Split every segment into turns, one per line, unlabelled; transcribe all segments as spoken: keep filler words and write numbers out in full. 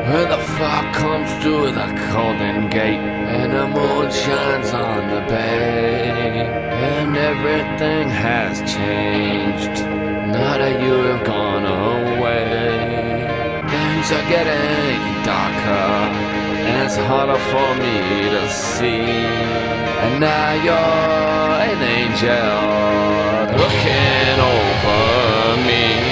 When the fog comes through the golden gate and the moon shines on the bay, and everything has changed, now that you have gone away. Things are getting darker and it's harder for me to see, and now you're an angel looking over me.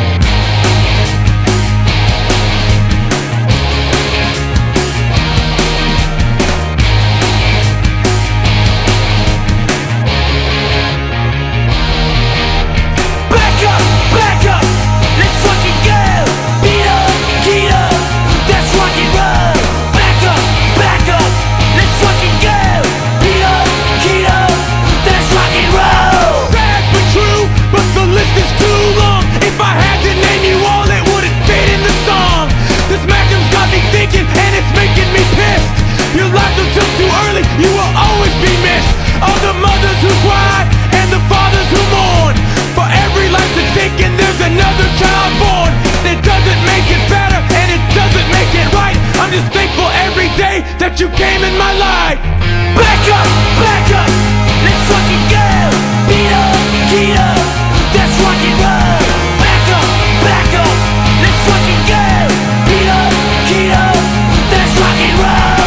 You will always be missed. All the mothers who cry and the fathers who mourn. For every life that's taken, there's another child born. It doesn't make it better and it doesn't make it right. I'm just thankful every day that you came in my life. Back up, back up, let's fucking go. Beat up, beat up, that's rock and roll. Back up, back up, let's fucking go. Beat up, beat up, that's rock and roll.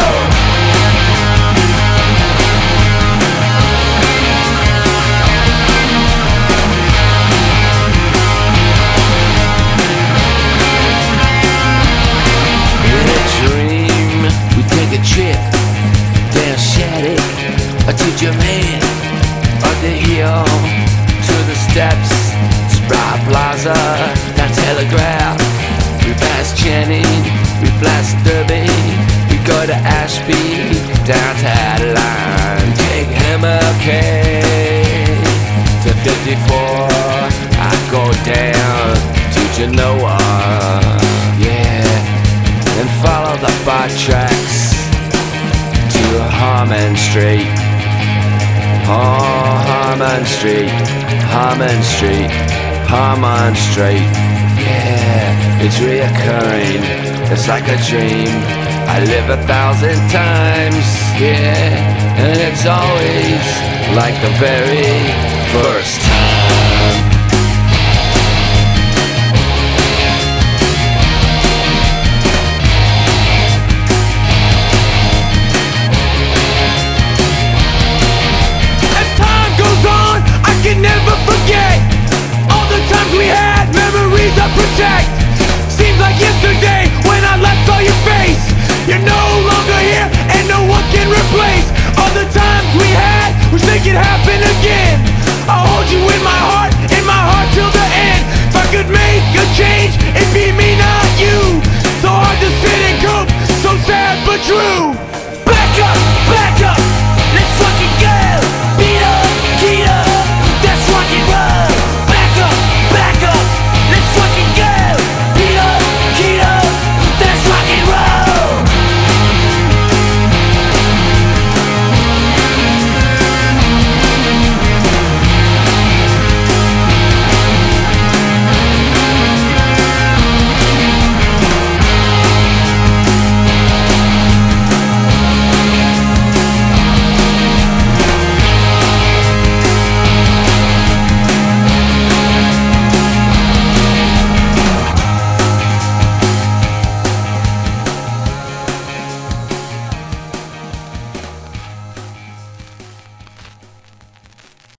Trip down Shattuck or to Japan, or the hill to the steps, Spry Plaza, down Telegraph. We pass Channing, we pass Derby, we go to Ashby, down to Adeline. We take M L K to fifty-four. I go down to Genoa, yeah, and follow the bike tracks to Harmon Street. Oh, Harmon Street, Harmon Street, Harmon Street. Yeah, it's reoccurring, it's like a dream I live a thousand times, yeah, and it's always like the very first time. Never forget all the times we had, memories I protect. Seems like yesterday when I last saw your face. You're no longer here and no one can replace all the times we had. Wish they could happen again. I'll hold you in my